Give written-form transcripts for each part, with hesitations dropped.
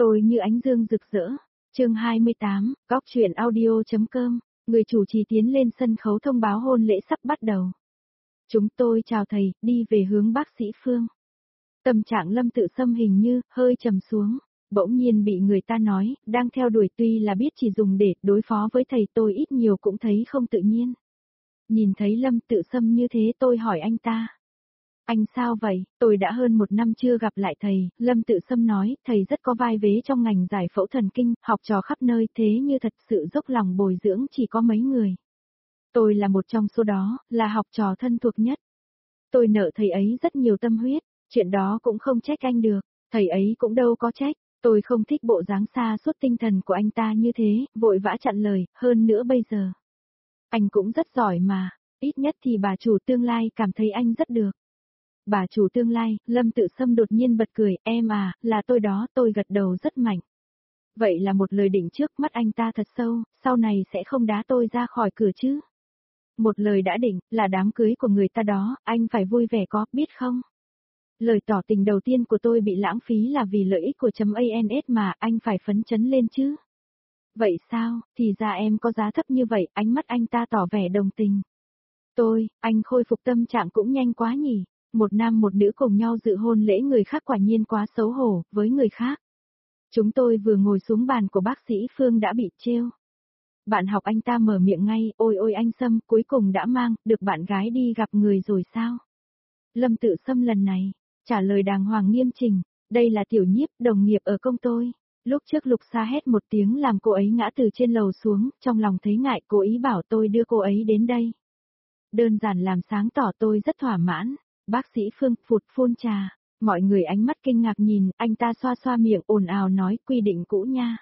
Tôi như ánh dương rực rỡ. Chương 28, Góc truyện audio.com. Người chủ trì tiến lên sân khấu thông báo hôn lễ sắp bắt đầu. Chúng tôi chào thầy, đi về hướng bác sĩ Phương. Tâm trạng Lâm Tự Sâm hình như hơi trầm xuống, bỗng nhiên bị người ta nói, đang theo đuổi, tuy là biết chỉ dùng để đối phó với thầy, tôi ít nhiều cũng thấy không tự nhiên. Nhìn thấy Lâm Tự Sâm như thế, tôi hỏi anh ta. Anh sao vậy? Tôi đã hơn 1 năm chưa gặp lại thầy. Lâm Tự Sâm nói, thầy rất có vai vế trong ngành giải phẫu thần kinh, học trò khắp nơi, thế như thật sự dốc lòng bồi dưỡng chỉ có mấy người. Tôi là một trong số đó, là học trò thân thuộc nhất. Tôi nợ thầy ấy rất nhiều tâm huyết, chuyện đó cũng không trách anh được, thầy ấy cũng đâu có trách. Tôi không thích bộ dáng xa suốt tinh thần của anh ta như thế, vội vã chặn lời, hơn nữa bây giờ. Anh cũng rất giỏi mà, ít nhất thì bà chủ tương lai cảm thấy anh rất được. Bà chủ tương lai, Lâm Tự Sâm đột nhiên bật cười, em à, là tôi đó, tôi gật đầu rất mạnh. Vậy là một lời định trước, mắt anh ta thật sâu, sau này sẽ không đá tôi ra khỏi cửa chứ. Một lời đã định, là đám cưới của người ta đó, anh phải vui vẻ có, biết không? Lời tỏ tình đầu tiên của tôi bị lãng phí là vì lợi ích của .ans mà, anh phải phấn chấn lên chứ. Vậy sao, thì ra em có giá thấp như vậy, ánh mắt anh ta tỏ vẻ đồng tình. Anh khôi phục tâm trạng cũng nhanh quá nhỉ. Một nam một nữ cùng nhau dự hôn lễ người khác quả nhiên quá xấu hổ, với người khác. Chúng tôi vừa ngồi xuống bàn của bác sĩ Phương đã bị trêu. Bạn học anh ta mở miệng ngay, ôi ôi anh Sâm, cuối cùng đã mang, được bạn gái đi gặp người rồi sao? Lâm Tự Sâm lần này, trả lời đàng hoàng nghiêm chỉnh, đây là Tiểu Nhiếp, đồng nghiệp ở công tôi. Lúc trước Lục Sa hét một tiếng làm cô ấy ngã từ trên lầu xuống, trong lòng thấy ngại, cố ý bảo tôi đưa cô ấy đến đây. Đơn giản làm sáng tỏ tôi rất thỏa mãn. Bác sĩ Phương phụt phun trà, mọi người ánh mắt kinh ngạc nhìn, anh ta xoa xoa miệng ồn ào nói quy định cũ nha.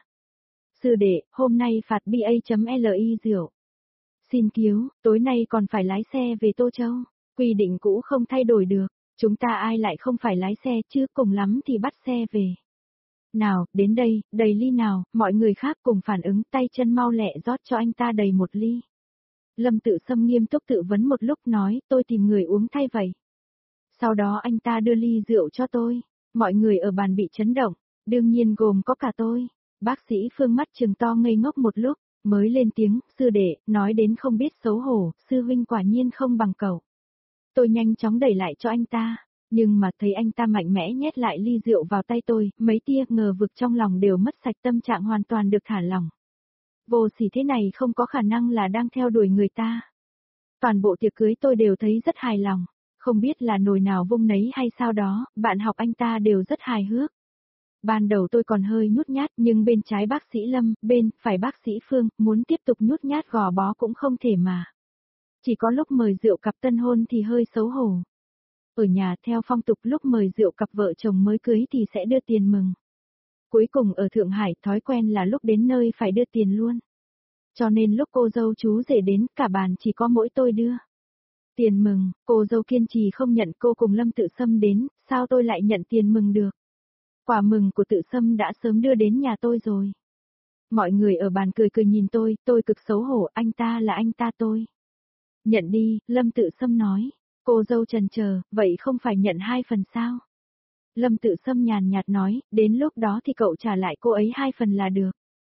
Sư đệ, hôm nay phạt BA.LI rượu. Xin cứu, tối nay còn phải lái xe về Tô Châu, quy định cũ không thay đổi được, chúng ta ai lại không phải lái xe chứ, cùng lắm thì bắt xe về. Nào, đến đây, đầy ly nào, mọi người khác cùng phản ứng, tay chân mau lẹ rót cho anh ta đầy 1 ly. Lâm Tự Sâm nghiêm túc tự vấn một lúc nói, tôi tìm người uống thay vậy. Sau đó anh ta đưa ly rượu cho tôi, mọi người ở bàn bị chấn động, đương nhiên gồm có cả tôi. Bác sĩ Phương mắt trừng to ngây ngốc một lúc, mới lên tiếng, sư đệ, nói đến không biết xấu hổ, sư huynh quả nhiên không bằng cậu. Tôi nhanh chóng đẩy lại cho anh ta, nhưng mà thấy anh ta mạnh mẽ nhét lại ly rượu vào tay tôi, mấy tia ngờ vực trong lòng đều mất sạch, tâm trạng hoàn toàn được thả lỏng. Vô sỉ thế này không có khả năng là đang theo đuổi người ta. Toàn bộ tiệc cưới tôi đều thấy rất hài lòng. Không biết là nồi nào vung nấy hay sao đó, bạn học anh ta đều rất hài hước. Ban đầu tôi còn hơi nhút nhát, nhưng bên trái bác sĩ Lâm, bên phải bác sĩ Phương, muốn tiếp tục nhút nhát gò bó cũng không thể mà. Chỉ có lúc mời rượu cặp tân hôn thì hơi xấu hổ. Ở nhà theo phong tục lúc mời rượu cặp vợ chồng mới cưới thì sẽ đưa tiền mừng. Cuối cùng ở Thượng Hải thói quen là lúc đến nơi phải đưa tiền luôn. Cho nên lúc cô dâu chú rể đến, cả bàn chỉ có mỗi tôi đưa. Tiền mừng, cô dâu kiên trì không nhận, cô cùng Lâm Tự Sâm đến, sao tôi lại nhận tiền mừng được? Quà mừng của Tự Sâm đã sớm đưa đến nhà tôi rồi. Mọi người ở bàn cười cười nhìn tôi cực xấu hổ, anh ta là anh ta tôi. Nhận đi, Lâm Tự Sâm nói. Cô dâu chần chờ, vậy không phải nhận 2 phần sao? Lâm Tự Sâm nhàn nhạt nói, đến lúc đó thì cậu trả lại cô ấy 2 phần là được.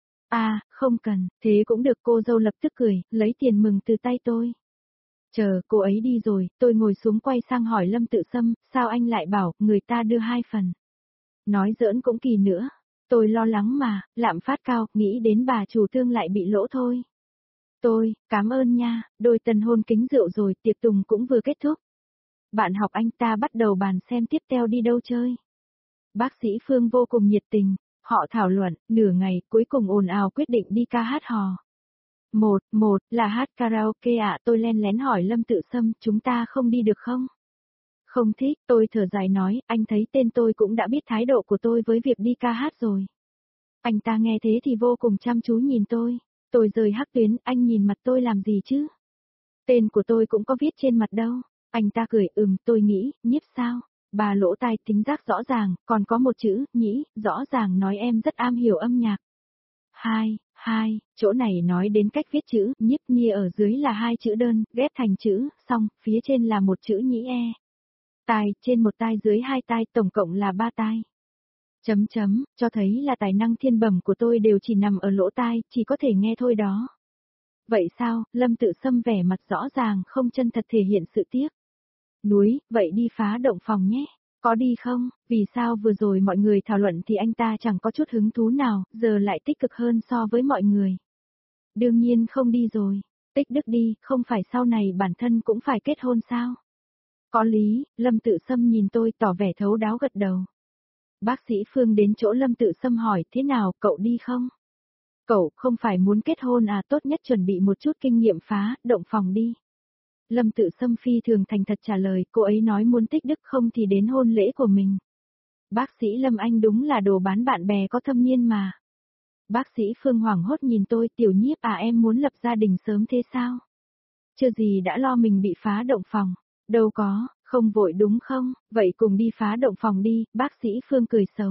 À, không cần, thế cũng được, cô dâu lập tức cười, lấy tiền mừng từ tay tôi. Chờ cô ấy đi rồi, tôi ngồi xuống quay sang hỏi Lâm Tự Sâm, sao anh lại bảo người ta đưa 2 phần? Nói giỡn cũng kỳ nữa, tôi lo lắng mà, lạm phát cao, nghĩ đến bà chủ tương lại bị lỗ thôi. Cảm ơn nha, đôi tân hôn kính rượu rồi, tiệc tùng cũng vừa kết thúc. Bạn học anh ta bắt đầu bàn xem tiếp theo đi đâu chơi. Bác sĩ Phương vô cùng nhiệt tình, họ thảo luận, nửa ngày, cuối cùng ồn ào quyết định đi ca hát hò. Một là hát karaoke ạ, tôi len lén hỏi Lâm Tự Sâm, chúng ta không đi được không? Không thích, tôi thở dài nói, anh thấy tên tôi cũng đã biết thái độ của tôi với việc đi ca hát rồi. Anh ta nghe thế thì vô cùng chăm chú nhìn tôi rời hắc tuyến, anh nhìn mặt tôi làm gì chứ? Tên của tôi cũng có viết trên mặt đâu. Anh ta cười, tôi nghĩ, Nhiếp sao? Bà lỗ tai tính giác rõ ràng, còn có một chữ, nhĩ, rõ ràng nói em rất am hiểu âm nhạc. Hai, chỗ này nói đến cách viết chữ, Nhiếp Nia ở dưới là 2 chữ đơn, ghép thành chữ, xong, phía trên là một chữ nhĩ e. Tai, trên một tai dưới 2 tai, tổng cộng là 3 tai. Cho thấy là tài năng thiên bẩm của tôi đều chỉ nằm ở lỗ tai, chỉ có thể nghe thôi đó. Vậy sao, Lâm Tự Sâm vẻ mặt rõ ràng không chân thật thể hiện sự tiếc. Núi, vậy đi phá động phòng nhé. Có đi không? Vì sao vừa rồi mọi người thảo luận thì anh ta chẳng có chút hứng thú nào, giờ lại tích cực hơn so với mọi người. Đương nhiên không đi rồi. Tích đức đi, không phải sau này bản thân cũng phải kết hôn sao? Có lý, Lâm Tự Sâm nhìn tôi tỏ vẻ thấu đáo gật đầu. Bác sĩ Phương đến chỗ Lâm Tự Sâm hỏi thế nào, cậu đi không? Cậu không phải muốn kết hôn à, tốt nhất chuẩn bị một chút kinh nghiệm phá, động phòng đi. Lâm Tự Sâm phi thường thành thật trả lời, cô ấy nói muốn tích đức không thì đến hôn lễ của mình. Bác sĩ Lâm Anh đúng là đồ bán bạn bè có thâm niên mà. Bác sĩ Phương hoảng hốt nhìn tôi, Tiểu Nhiếp à, em muốn lập gia đình sớm thế sao? Chưa gì đã lo mình bị phá động phòng. Đâu có, không vội đúng không, vậy cùng đi phá động phòng đi, bác sĩ Phương cười xấu.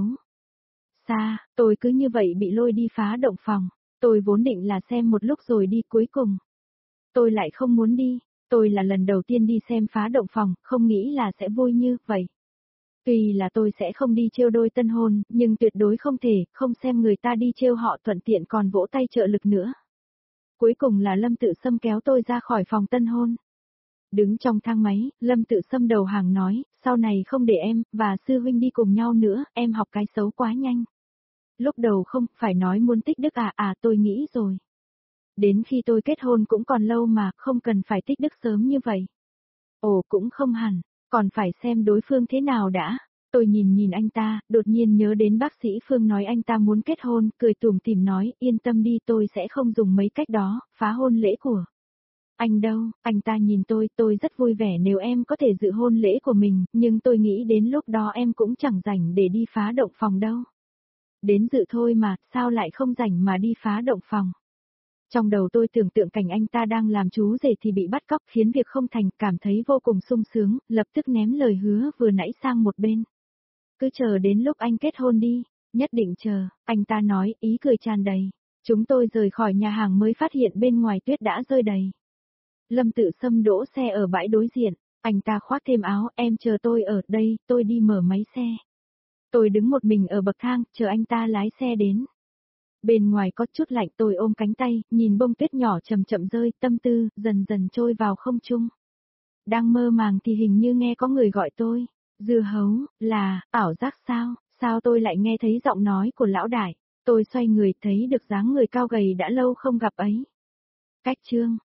Xa, tôi cứ như vậy bị lôi đi phá động phòng. Tôi vốn định là xem một lúc rồi đi, cuối cùng tôi lại không muốn đi. Tôi là lần đầu tiên đi xem phá động phòng, không nghĩ là sẽ vui như vậy. Tuy là tôi sẽ không đi trêu đôi tân hôn, nhưng tuyệt đối không thể, không xem người ta đi trêu họ thuận tiện còn vỗ tay trợ lực nữa. Cuối cùng là Lâm Tự Sâm kéo tôi ra khỏi phòng tân hôn. Đứng trong thang máy, Lâm Tự Sâm đầu hàng nói, sau này không để em, và sư huynh đi cùng nhau nữa, em học cái xấu quá nhanh. Lúc đầu không, phải nói muốn tích đức à, tôi nghĩ rồi. Đến khi tôi kết hôn cũng còn lâu mà, không cần phải tích đức sớm như vậy. Ồ cũng không hẳn, còn phải xem đối phương thế nào đã. Tôi nhìn anh ta, đột nhiên nhớ đến bác sĩ Phương nói anh ta muốn kết hôn, cười tủm tỉm nói, yên tâm đi, tôi sẽ không dùng mấy cách đó, phá hôn lễ của anh đâu. Anh ta nhìn tôi rất vui vẻ nếu em có thể dự hôn lễ của mình, nhưng tôi nghĩ đến lúc đó em cũng chẳng rảnh để đi phá động phòng đâu. Đến dự thôi mà, sao lại không rảnh mà đi phá động phòng. Trong đầu tôi tưởng tượng cảnh anh ta đang làm chú rể thì bị bắt cóc khiến việc không thành, cảm thấy vô cùng sung sướng, lập tức ném lời hứa vừa nãy sang một bên. Cứ chờ đến lúc anh kết hôn đi, nhất định chờ, anh ta nói, ý cười tràn đầy. Chúng tôi rời khỏi nhà hàng mới phát hiện bên ngoài tuyết đã rơi đầy. Lâm Tự Sâm đỗ xe ở bãi đối diện, anh ta khoác thêm áo, em chờ tôi ở đây, tôi đi mở máy xe. Tôi đứng một mình ở bậc thang, chờ anh ta lái xe đến. Bên ngoài có chút lạnh, tôi ôm cánh tay, nhìn bông tuyết nhỏ chậm chậm rơi, tâm tư dần dần trôi vào không trung. Đang mơ màng thì hình như nghe có người gọi tôi. Dưa hấu, là, ảo giác sao, sao tôi lại nghe thấy giọng nói của lão đại. Tôi xoay người thấy được dáng người cao gầy đã lâu không gặp ấy. Cách chương